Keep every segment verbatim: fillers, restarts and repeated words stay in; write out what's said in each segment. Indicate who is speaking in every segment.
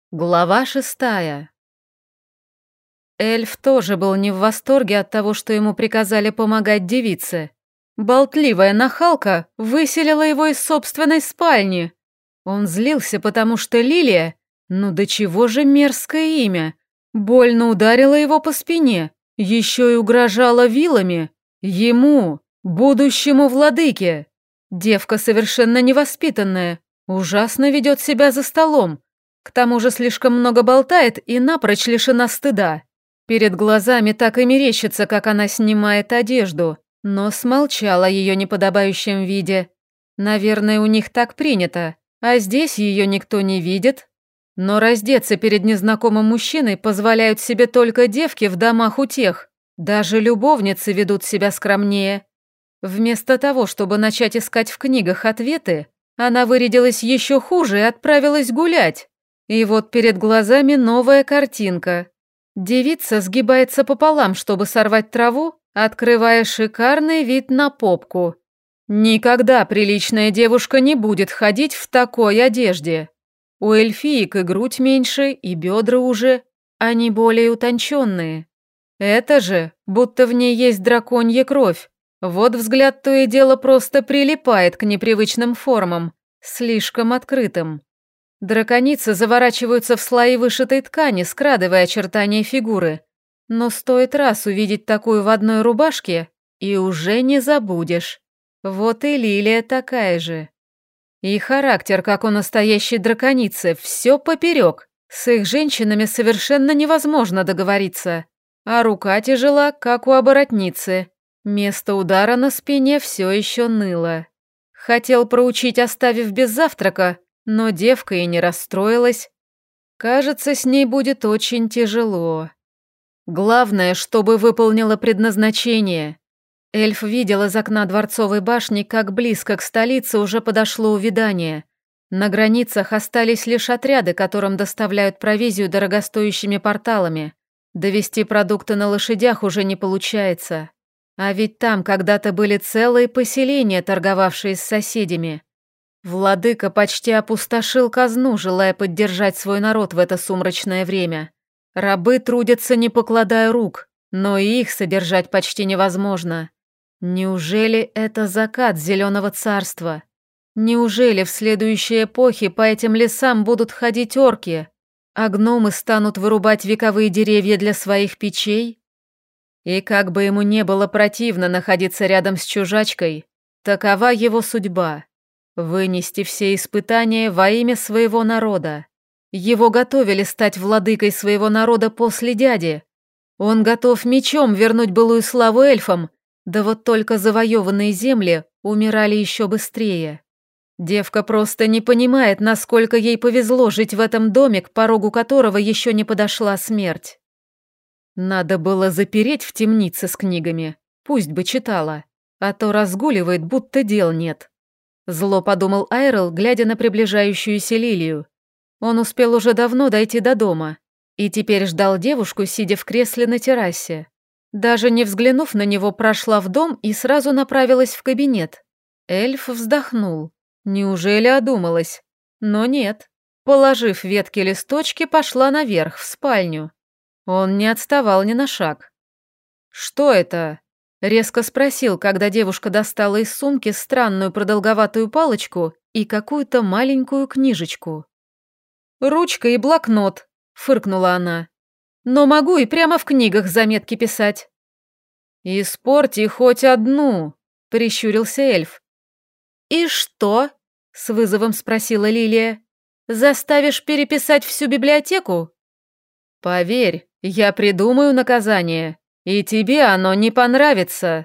Speaker 1: Глава шестая. Эльф тоже был не в восторге от того, что ему приказали помогать девице. Болтливая нахалка выселила его из собственной спальни. Он злился, потому что Лилия, ну до чего же мерзкое имя, больно ударила его по спине, еще и угрожала вилами. Ему, будущему владыке. Девка совершенно невоспитанная, ужасно ведет себя за столом. К тому же слишком много болтает и напрочь лишена стыда. Перед глазами так и мерещится, как она снимает одежду, но смолчала о ее неподобающем виде. Наверное, у них так принято, а здесь ее никто не видит. Но раздеться перед незнакомым мужчиной позволяют себе только девки в домах у тех. Даже любовницы ведут себя скромнее. Вместо того, чтобы начать искать в книгах ответы, она вырядилась еще хуже и отправилась гулять. И вот перед глазами новая картинка. Девица сгибается пополам, чтобы сорвать траву, открывая шикарный вид на попку. Никогда приличная девушка не будет ходить в такой одежде. У эльфиек и грудь меньше, и бедра уже, они более утонченные. Это же, будто в ней есть драконья кровь. Вот взгляд то и дело просто прилипает к непривычным формам, слишком открытым. Драконицы заворачиваются в слои вышитой ткани, скрадывая очертания фигуры. Но стоит раз увидеть такую в одной рубашке, и уже не забудешь. Вот и Лилия такая же. И характер, как у настоящей драконицы, все поперек. С их женщинами совершенно невозможно договориться. А рука тяжела, как у оборотницы. Место удара на спине все еще ныло. Хотел проучить, оставив без завтрака, но девка и не расстроилась. Кажется, с ней будет очень тяжело. Главное, чтобы выполнила предназначение. Эльф видел из окна дворцовой башни, как близко к столице уже подошло увядание. На границах остались лишь отряды, которым доставляют провизию дорогостоящими порталами. Довести продукты на лошадях уже не получается. А ведь там когда-то были целые поселения, торговавшие с соседями. Владыка почти опустошил казну, желая поддержать свой народ в это сумрачное время. Рабы трудятся, не покладая рук, но и их содержать почти невозможно. Неужели это закат Зеленого Царства? Неужели в следующей эпохе по этим лесам будут ходить орки, а гномы станут вырубать вековые деревья для своих печей? И как бы ему не было противно находиться рядом с чужачкой, такова его судьба. Вынести все испытания во имя своего народа. Его готовили стать владыкой своего народа после дяди. Он готов мечом вернуть былую славу эльфам, да вот только завоеванные земли умирали еще быстрее. Девка просто не понимает, насколько ей повезло жить в этом доме, к порогу которого еще не подошла смерть. Надо было запереть в темнице с книгами, пусть бы читала, а то разгуливает, будто дел нет. Зло подумал Айрел, глядя на приближающуюся Лилию. Он успел уже давно дойти до дома и теперь ждал девушку, сидя в кресле на террасе. Даже не взглянув на него, прошла в дом и сразу направилась в кабинет. Эльф вздохнул. Неужели одумалась? Но нет. Положив ветки-листочки, пошла наверх, в спальню. Он не отставал ни на шаг. «Что это?» — резко спросил, когда девушка достала из сумки странную продолговатую палочку и какую-то маленькую книжечку. «Ручка и блокнот», — фыркнула она. «Но могу и прямо в книгах заметки писать». «Испорти хоть одну», — прищурился эльф. «И что?» — с вызовом спросила Лилия. «Заставишь переписать всю библиотеку?» «Поверь, я придумаю наказание, и тебе оно не понравится».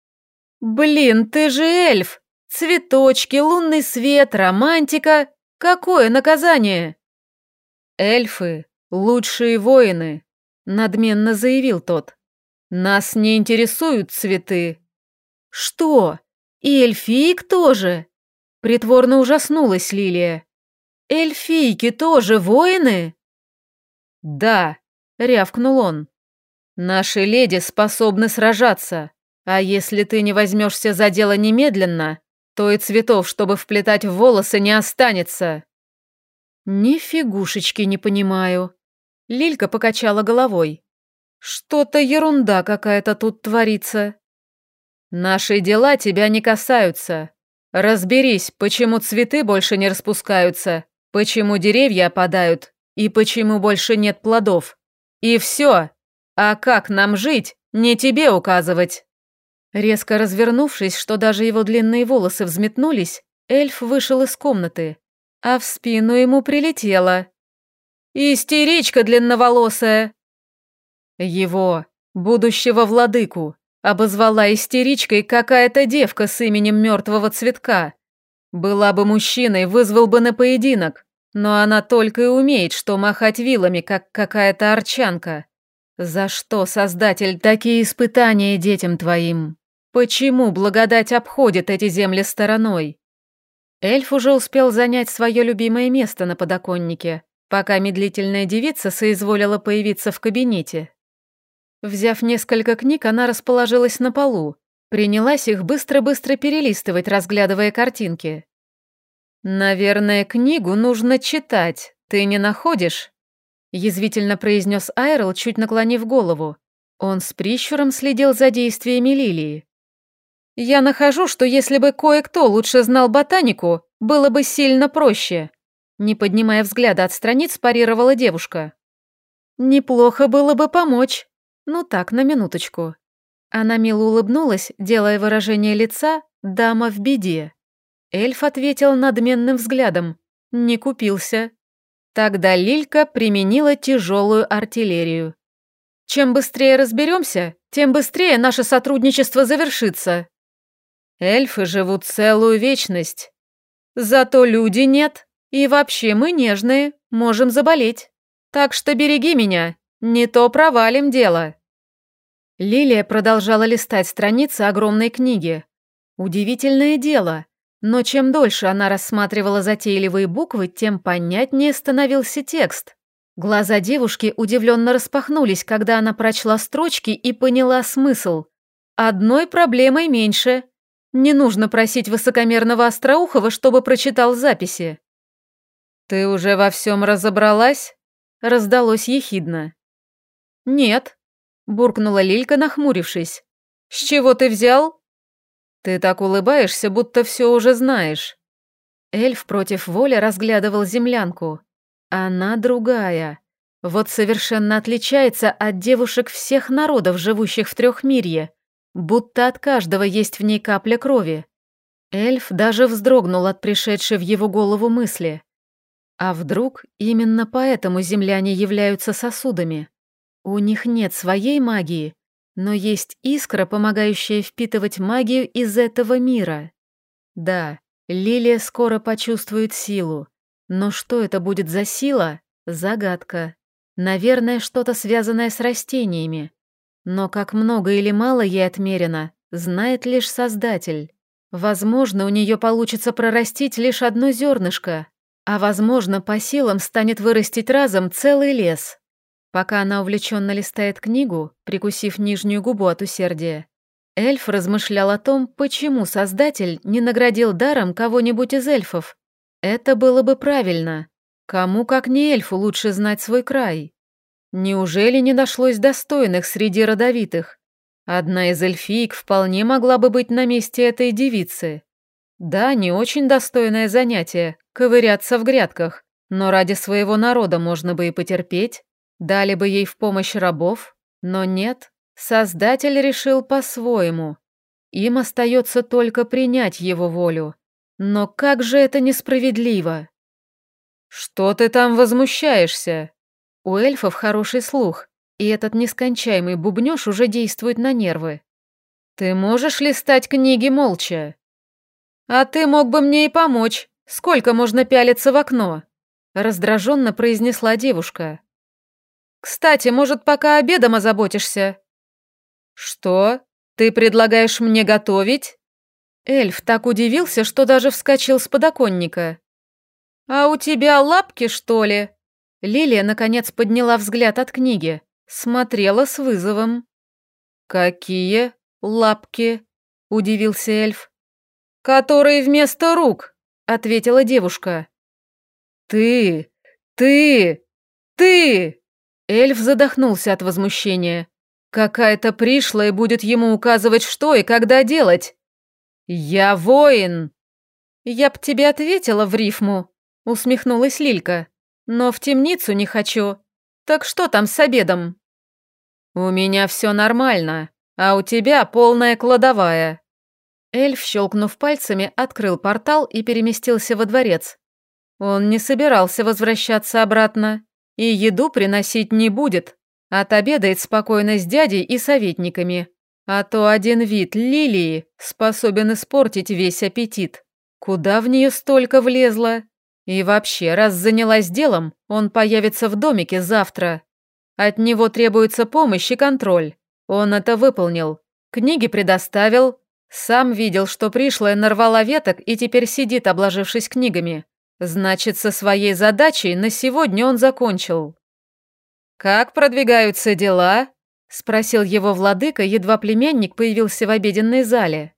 Speaker 1: «Блин, ты же эльф! Цветочки, лунный свет, романтика. Какое наказание?» «Эльфы — лучшие воины», — надменно заявил тот. «Нас не интересуют цветы». «Что? И эльфиек тоже?» Притворно ужаснулась Лилия. «Эльфийки тоже воины?» «Да», — рявкнул он. «Наши леди способны сражаться, а если ты не возьмешься за дело немедленно, то и цветов, чтобы вплетать в волосы, не останется». Ни фигушечки не понимаю. Лилька покачала головой. Что-то ерунда какая-то тут творится. Наши дела тебя не касаются. Разберись, почему цветы больше не распускаются, почему деревья опадают и почему больше нет плодов. И все. А как нам жить, не тебе указывать. Резко развернувшись, что даже его длинные волосы взметнулись, эльф вышел из комнаты, а в спину ему прилетело. «Истеричка длинноволосая!» Его, будущего владыку, обозвала истеричкой какая-то девка с именем мертвого цветка. Была бы мужчиной, вызвал бы на поединок, но она только и умеет, что махать вилами, как какая-то арчанка. За что, Создатель, такие испытания детям твоим? Почему благодать обходит эти земли стороной? Эльф уже успел занять свое любимое место на подоконнике, пока медлительная девица соизволила появиться в кабинете. Взяв несколько книг, она расположилась на полу, принялась их быстро-быстро перелистывать, разглядывая картинки. «Наверное, книгу нужно читать, ты не находишь?» Язвительно произнес Айрл, чуть наклонив голову. Он с прищуром следил за действиями Лилии. «Я нахожу, что если бы кое-кто лучше знал ботанику, было бы сильно проще», не поднимая взгляда от страниц, парировала девушка. «Неплохо было бы помочь. Ну так, на минуточку». Она мило улыбнулась, делая выражение лица «дама в беде». Эльф ответил надменным взглядом. Не купился. Тогда Лилька применила тяжелую артиллерию. «Чем быстрее разберемся, тем быстрее наше сотрудничество завершится». Эльфы живут целую вечность. Зато люди нет, и вообще мы нежные, можем заболеть. Так что береги меня, не то провалим дело. Лилия продолжала листать страницы огромной книги. Удивительное дело, но чем дольше она рассматривала затейливые буквы, тем понятнее становился текст. Глаза девушки удивленно распахнулись, когда она прочла строчки и поняла смысл. Одной проблемой меньше. Не нужно просить высокомерного Остроухова, чтобы прочитал записи. «Ты уже во всем разобралась?» — раздалось ехидно. «Нет», — буркнула Лилька, нахмурившись. «С чего ты взял?» «Ты так улыбаешься, будто все уже знаешь». Эльф против воли разглядывал землянку. Она другая. Вот совершенно отличается от девушек всех народов, живущих в Трехмирье. Будто от каждого есть в ней капля крови. Эльф даже вздрогнул от пришедшей в его голову мысли. А вдруг именно поэтому земляне являются сосудами? У них нет своей магии, но есть искра, помогающая впитывать магию из этого мира. Да, Лилия скоро почувствует силу, но что это будет за сила? Загадка. Наверное, что-то связанное с растениями. Но как много или мало ей отмерено, знает лишь Создатель. Возможно, у нее получится прорастить лишь одно зернышко, а возможно, по силам станет вырастить разом целый лес. Пока она увлеченно листает книгу, прикусив нижнюю губу от усердия, эльф размышлял о том, почему Создатель не наградил даром кого-нибудь из эльфов. Это было бы правильно. Кому, как не эльфу, лучше знать свой край? Неужели не нашлось достойных среди родовитых? Одна из эльфиек вполне могла бы быть на месте этой девицы. Да, не очень достойное занятие — ковыряться в грядках, но ради своего народа можно бы и потерпеть. Дали бы ей в помощь рабов, но нет, Создатель решил по-своему. Им остается только принять его волю. Но как же это несправедливо? «Что ты там возмущаешься?» У эльфов хороший слух, и этот нескончаемый бубнёж уже действует на нервы. «Ты можешь листать книги молча?» «А ты мог бы мне и помочь. Сколько можно пялиться в окно?» Раздраженно произнесла девушка. «Кстати, может, пока обедом озаботишься?» «Что? Ты предлагаешь мне готовить?» Эльф так удивился, что даже вскочил с подоконника. «А у тебя лапки, что ли?» Лилия, наконец, подняла взгляд от книги, смотрела с вызовом. «Какие лапки?» – удивился эльф. «Которые вместо рук», – ответила девушка. «Ты, «Ты! Ты!» Эльф задохнулся от возмущения. Какая-то пришлая будет ему указывать, что и когда делать. «Я воин!» «Я б тебе ответила в рифму», — усмехнулась Лилька. «Но в темницу не хочу. Так что там с обедом?» «У меня все нормально, а у тебя полная кладовая». Эльф, щелкнув пальцами, открыл портал и переместился во дворец. Он не собирался возвращаться обратно, и еду приносить не будет. Отобедает спокойно с дядей и советниками. А то один вид лилии способен испортить весь аппетит. Куда в нее столько влезло? И вообще, раз занялась делом, он появится в домике завтра. От него требуется помощь и контроль. Он это выполнил. Книги предоставил. Сам видел, что пришлая нарвала веток и теперь сидит, обложившись книгами. Значит, со своей задачей на сегодня он закончил. «Как продвигаются дела?» – спросил его владыка, едва племянник появился в обеденной зале.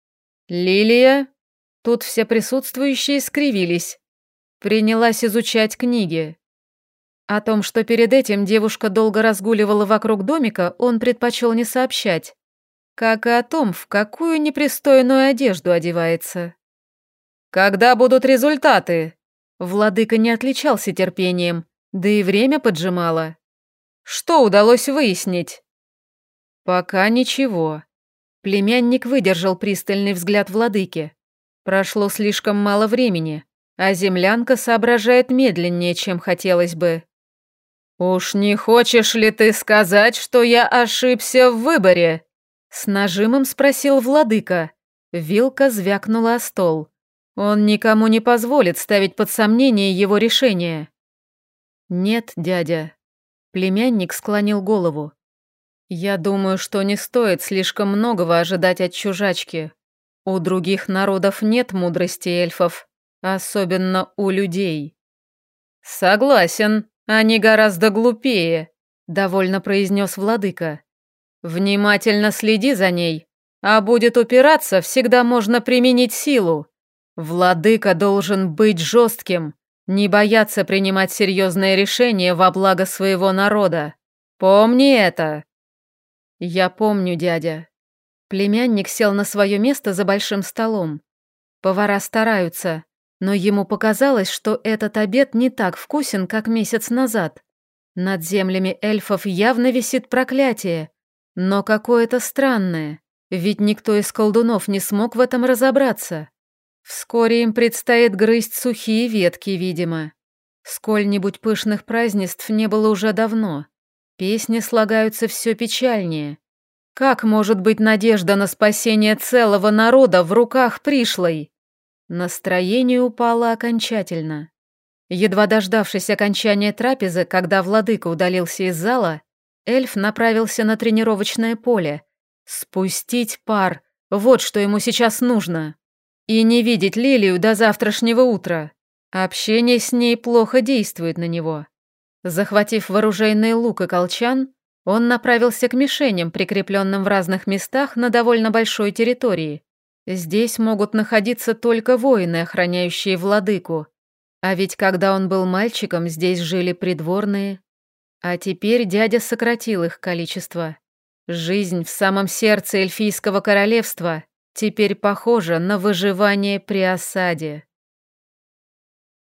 Speaker 1: «Лилия?» Тут все присутствующие скривились. Принялась изучать книги. О том, что перед этим девушка долго разгуливала вокруг домика, он предпочел не сообщать. Как и о том, в какую непристойную одежду одевается. «Когда будут результаты?» Владыка не отличался терпением, да и время поджимало. «Что удалось выяснить?» «Пока ничего». Племянник выдержал пристальный взгляд владыки. Прошло слишком мало времени, а землянка соображает медленнее, чем хотелось бы. «Уж не хочешь ли ты сказать, что я ошибся в выборе?» С нажимом спросил владыка. Вилка звякнула о стол. Он никому не позволит ставить под сомнение его решение. «Нет, дядя». Племянник склонил голову. «Я думаю, что не стоит слишком многого ожидать от чужачки. У других народов нет мудрости эльфов, особенно у людей». «Согласен, они гораздо глупее», — довольно произнес владыка. «Внимательно следи за ней, а будет упираться, всегда можно применить силу. Владыка должен быть жестким, не бояться принимать серьезные решения во благо своего народа. Помни это». «Я помню, дядя». Племянник сел на свое место за большим столом. Повара стараются, но ему показалось, что этот обед не так вкусен, как месяц назад. Над землями эльфов явно висит проклятие, но какое-то странное, ведь никто из колдунов не смог в этом разобраться. Вскоре им предстоит грызть сухие ветки, видимо. Сколь-нибудь пышных празднеств не было уже давно. Песни слагаются все печальнее. Как может быть надежда на спасение целого народа в руках пришлой? Настроение упало окончательно. Едва дождавшись окончания трапезы, когда владыка удалился из зала, эльф направился на тренировочное поле. Спустить пар — вот что ему сейчас нужно. И не видеть Лилию до завтрашнего утра. Общение с ней плохо действует на него. Захватив вооруженный лук и колчан, он направился к мишеням, прикрепленным в разных местах на довольно большой территории. Здесь могут находиться только воины, охраняющие владыку. А ведь когда он был мальчиком, здесь жили придворные. А теперь дядя сократил их количество. Жизнь в самом сердце эльфийского королевства теперь похожа на выживание при осаде.